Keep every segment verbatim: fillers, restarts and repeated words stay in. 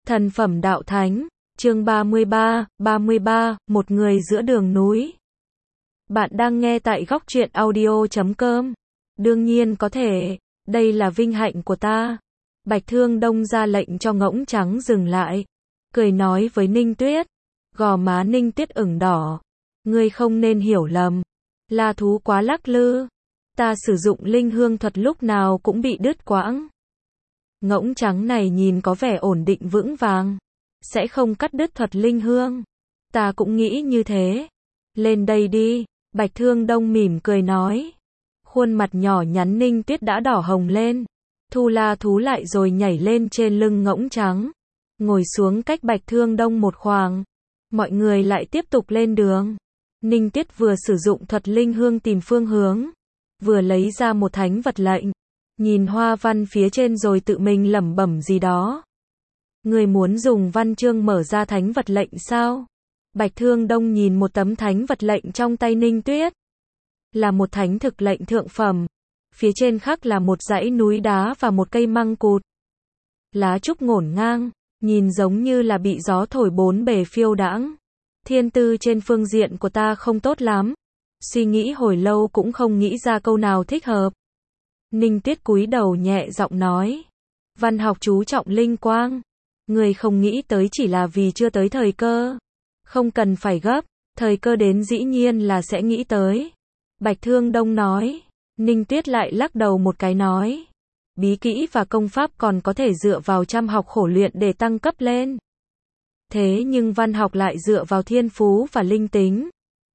Thần phẩm đạo thánh, chương ba mươi ba, ba mươi ba, một người giữa đường núi. Bạn đang nghe tại góc truyện audio chấm com. Đương nhiên có thể, đây là vinh hạnh của ta. Bạch Thương Đông ra lệnh cho Ngỗng Trắng dừng lại, cười nói với Ninh Tuyết. Gò má Ninh Tuyết ửng đỏ. Ngươi không nên hiểu lầm. La thú quá lắc lư. Ta sử dụng linh hương thuật lúc nào cũng bị đứt quãng. Ngỗng Trắng này nhìn có vẻ ổn định vững vàng, sẽ không cắt đứt thuật linh hương. Ta cũng nghĩ như thế. Lên đây đi, Bạch Thương Đông mỉm cười nói. Khuôn mặt nhỏ nhắn Ninh Tuyết đã đỏ hồng lên. Thu la thú lại rồi nhảy lên trên lưng Ngỗng Trắng, ngồi xuống cách Bạch Thương Đông một khoảng. Mọi người lại tiếp tục lên đường. Ninh Tuyết vừa sử dụng thuật linh hương tìm phương hướng, vừa lấy ra một thánh vật lệnh, nhìn hoa văn phía trên rồi tự mình lẩm bẩm gì đó. Người muốn dùng văn chương mở ra thánh vật lệnh sao? Bạch Thương Đông nhìn một tấm thánh vật lệnh trong tay Ninh Tuyết. Là một thánh thực lệnh thượng phẩm. Phía trên khắc là một dãy núi đá và một cây măng cụt. Lá trúc ngổn ngang, nhìn giống như là bị gió thổi bốn bề phiêu đãng. Thiên tư trên phương diện của ta không tốt lắm. Suy nghĩ hồi lâu cũng không nghĩ ra câu nào thích hợp. Ninh Tuyết cúi đầu nhẹ giọng nói. Văn học chú trọng linh quang. Người không nghĩ tới chỉ là vì chưa tới thời cơ. Không cần phải gấp, thời cơ đến dĩ nhiên là sẽ nghĩ tới. Bạch Thương Đông nói. Ninh Tuyết lại lắc đầu một cái nói. Bí kỹ và công pháp còn có thể dựa vào chăm học khổ luyện để tăng cấp lên. Thế nhưng văn học lại dựa vào thiên phú và linh tính.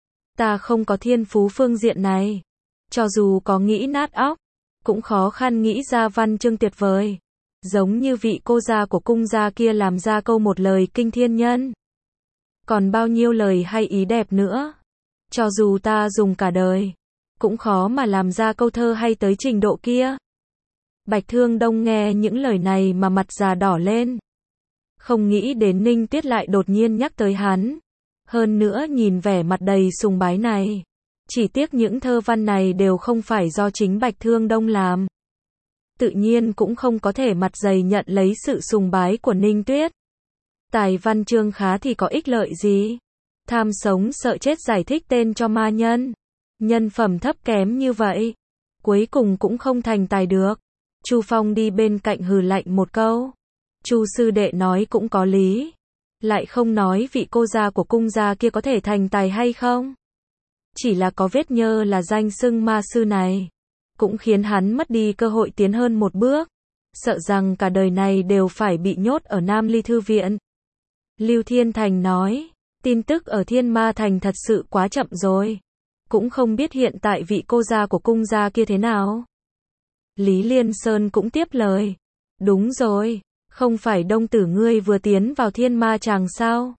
Ta không có thiên phú phương diện này. Cho dù có nghĩ nát óc, cũng khó khăn nghĩ ra văn chương tuyệt vời. Giống như vị cô gia của cung gia kia làm ra câu một lời kinh thiên nhân. Còn bao nhiêu lời hay ý đẹp nữa. Cho dù ta dùng cả đời, cũng khó mà làm ra câu thơ hay tới trình độ kia. Bạch Thương Đông nghe những lời này mà mặt già đỏ lên. Không nghĩ đến Ninh Tuyết lại đột nhiên nhắc tới hắn. Hơn nữa nhìn vẻ mặt đầy sùng bái này. Chỉ tiếc những thơ văn này đều không phải do chính Bạch Thương Đông làm. Tự nhiên cũng không có thể mặt dày nhận lấy sự sùng bái của Ninh Tuyết. Tài văn chương khá thì có ích lợi gì? Tham sống sợ chết giải thích tên cho ma nhân. Nhân phẩm thấp kém như vậy, cuối cùng cũng không thành tài được. Chu Phong đi bên cạnh hừ lạnh một câu. Chu sư đệ nói cũng có lý. Lại không nói vị cô gia của cung gia kia có thể thành tài hay không. Chỉ là có vết nhơ là danh xưng ma sư này, cũng khiến hắn mất đi cơ hội tiến hơn một bước. Sợ rằng cả đời này đều phải bị nhốt ở Nam Ly Thư Viện. Lưu Thiên Thành nói, tin tức ở Thiên Ma Thành thật sự quá chậm rồi. Cũng không biết hiện tại vị cô gia của cung gia kia thế nào. Lý Liên Sơn cũng tiếp lời. Đúng rồi, không phải Đông tử ngươi vừa tiến vào Thiên Ma Tràng sao?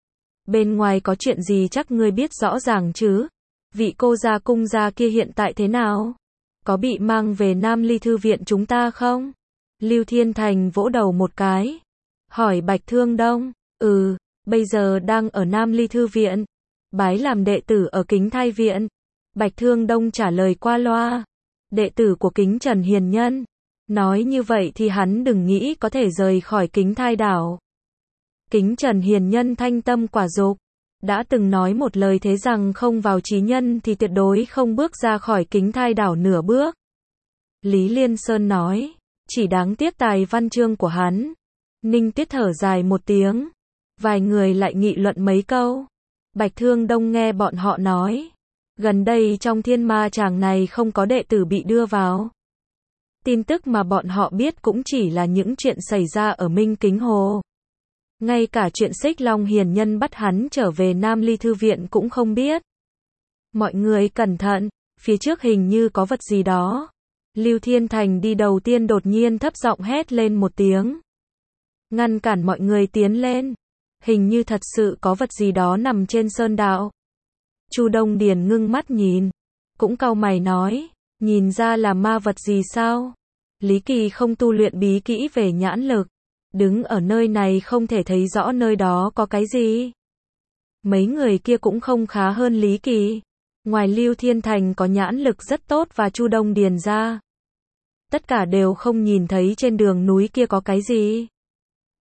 Bên ngoài có chuyện gì chắc ngươi biết rõ ràng chứ? Vị cô gia cung gia kia hiện tại thế nào? Có bị mang về Nam Ly Thư Viện chúng ta không? Lưu Thiên Thành vỗ đầu một cái. Hỏi Bạch Thương Đông. Ừ, bây giờ đang ở Nam Ly Thư Viện. Bái làm đệ tử ở Kính Thai Viện. Bạch Thương Đông trả lời qua loa. Đệ tử của Kính Trần Hiền Nhân. Nói như vậy thì hắn đừng nghĩ có thể rời khỏi Kính Thai Đảo. Kính Trần Hiền Nhân thanh tâm quả dục. Đã từng nói một lời thế rằng không vào chí nhân thì tuyệt đối không bước ra khỏi Kính Thai Đảo nửa bước. Lý Liên Sơn nói. Chỉ đáng tiếc tài văn chương của hắn. Ninh Tuyết thở dài một tiếng. Vài người lại nghị luận mấy câu. Bạch Thương Đông nghe bọn họ nói. Gần đây trong Thiên Ma Tràng này không có đệ tử bị đưa vào. Tin tức mà bọn họ biết cũng chỉ là những chuyện xảy ra ở Minh Kính Hồ. Ngay cả chuyện Xích Long Hiền Nhân bắt hắn trở về Nam Ly Thư Viện cũng không biết. Mọi người cẩn thận, phía trước hình như có vật gì đó. Lưu Thiên Thành đi đầu tiên đột nhiên thấp giọng hét lên một tiếng. Ngăn cản mọi người tiến lên. Hình như thật sự có vật gì đó nằm trên sơn đạo. Chu Đông Điền ngưng mắt nhìn, cũng cau mày nói, nhìn ra là ma vật gì sao? Lý Kỳ không tu luyện bí kỹ về nhãn lực, đứng ở nơi này không thể thấy rõ nơi đó có cái gì. Mấy người kia cũng không khá hơn Lý Kỳ. Ngoài Lưu Thiên Thành có nhãn lực rất tốt và Chu Đông Điền ra, tất cả đều không nhìn thấy trên đường núi kia có cái gì.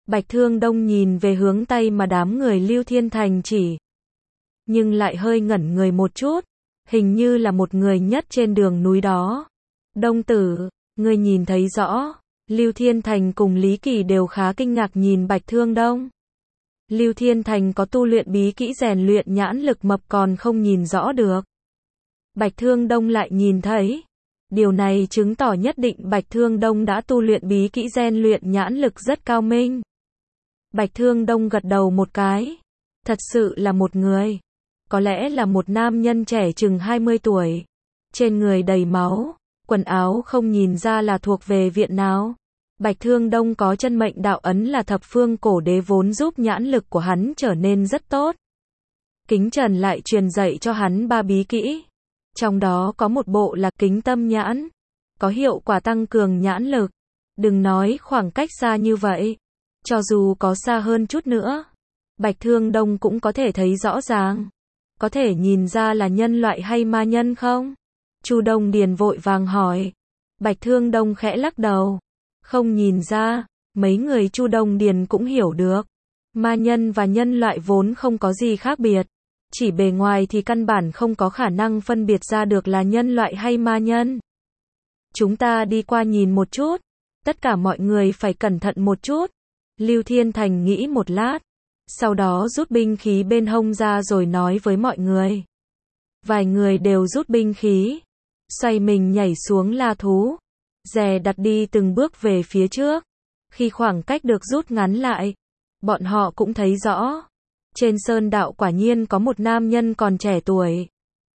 Bạch Thương Đông nhìn về hướng Tây mà đám người Lưu Thiên Thành chỉ. Nhưng lại hơi ngẩn người một chút. Hình như là một người nhất trên đường núi đó. Đông tử, ngươi nhìn thấy rõ. Lưu Thiên Thành cùng Lý Kỳ đều khá kinh ngạc nhìn Bạch Thương Đông. Lưu Thiên Thành có tu luyện bí kỹ rèn luyện nhãn lực mập còn không nhìn rõ được. Bạch Thương Đông lại nhìn thấy. Điều này chứng tỏ nhất định Bạch Thương Đông đã tu luyện bí kỹ rèn luyện nhãn lực rất cao minh. Bạch Thương Đông gật đầu một cái. Thật sự là một người. Có lẽ là một nam nhân trẻ chừng hai mươi tuổi. Trên người đầy máu. Quần áo không nhìn ra là thuộc về viện nào. Bạch Thương Đông có chân mệnh đạo ấn là thập phương cổ đế vốn giúp nhãn lực của hắn trở nên rất tốt. Kính Trần lại truyền dạy cho hắn ba bí kỹ. Trong đó có một bộ là kính tâm nhãn. Có hiệu quả tăng cường nhãn lực. Đừng nói khoảng cách xa như vậy. Cho dù có xa hơn chút nữa. Bạch Thương Đông cũng có thể thấy rõ ràng. Có thể nhìn ra là nhân loại hay ma nhân không? Chu Đông Điền vội vàng hỏi. Bạch Thương Đông khẽ lắc đầu. Không nhìn ra. Mấy người Chu Đông Điền cũng hiểu được. Ma nhân và nhân loại vốn không có gì khác biệt. Chỉ bề ngoài thì căn bản không có khả năng phân biệt ra được là nhân loại hay ma nhân. Chúng ta đi qua nhìn một chút. Tất cả mọi người phải cẩn thận một chút. Lưu Thiên Thành nghĩ một lát. Sau đó rút binh khí bên hông ra rồi nói với mọi người. Vài người đều rút binh khí. Xoay mình nhảy xuống la thú. Dè đặt đi từng bước về phía trước. Khi khoảng cách được rút ngắn lại. Bọn họ cũng thấy rõ. Trên sơn đạo quả nhiên có một nam nhân còn trẻ tuổi.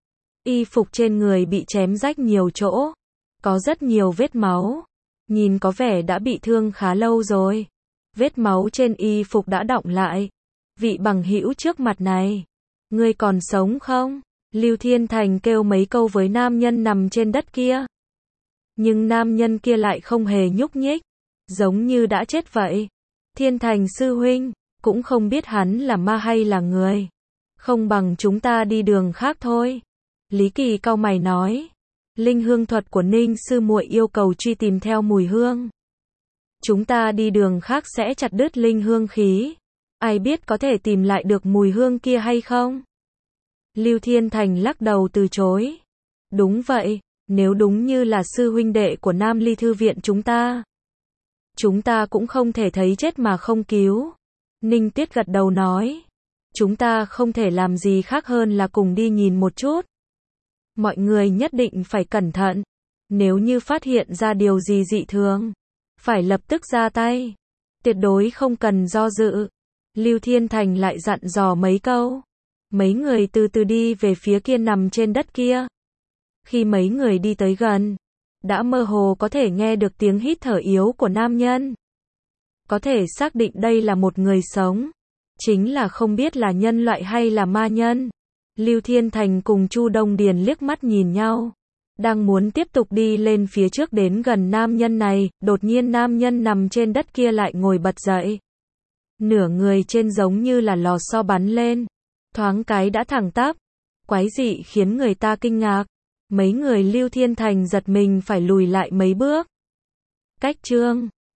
Y phục trên người bị chém rách nhiều chỗ. Có rất nhiều vết máu. Nhìn có vẻ đã bị thương khá lâu rồi. Vết máu trên y phục đã đọng lại. Vị bằng hữu trước mặt này. Ngươi còn sống không? Lưu Thiên Thành kêu mấy câu với nam nhân nằm trên đất kia. Nhưng nam nhân kia lại không hề nhúc nhích. Giống như đã chết vậy. Thiên Thành sư huynh. Cũng không biết hắn là ma hay là người. Không bằng chúng ta đi đường khác thôi. Lý Kỳ cau mày nói. Linh hương thuật của Ninh sư muội yêu cầu truy tìm theo mùi hương. Chúng ta đi đường khác sẽ chặt đứt linh hương khí. Ai biết có thể tìm lại được mùi hương kia hay không? Lưu Thiên Thành lắc đầu từ chối. Đúng vậy, nếu đúng như là sư huynh đệ của Nam Ly Thư viện chúng ta. Chúng ta cũng không thể thấy chết mà không cứu. Ninh Tiết gật đầu nói. Chúng ta không thể làm gì khác hơn là cùng đi nhìn một chút. Mọi người nhất định phải cẩn thận. Nếu như phát hiện ra điều gì dị thường, phải lập tức ra tay. Tuyệt đối không cần do dự. Lưu Thiên Thành lại dặn dò mấy câu. Mấy người từ từ đi về phía kia nằm trên đất kia. Khi mấy người đi tới gần, đã mơ hồ có thể nghe được tiếng hít thở yếu của nam nhân. Có thể xác định đây là một người sống. Chính là không biết là nhân loại hay là ma nhân. Lưu Thiên Thành cùng Chu Đông Điền liếc mắt nhìn nhau. Đang muốn tiếp tục đi lên phía trước đến gần nam nhân này, đột nhiên nam nhân nằm trên đất kia lại ngồi bật dậy. Nửa người trên giống như là lò xo bắn lên. Thoáng cái đã thẳng tắp. Quái dị khiến người ta kinh ngạc. Mấy người Lưu Thiên Thành giật mình phải lùi lại mấy bước. Cách chương